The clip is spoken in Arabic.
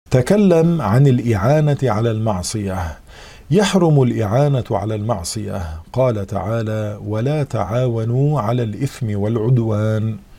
تكلم عن الإعانة على المعصية. يحرم الإعانة على المعصية. قال تعالى: ولا تعاونوا على الإثم والعدوان.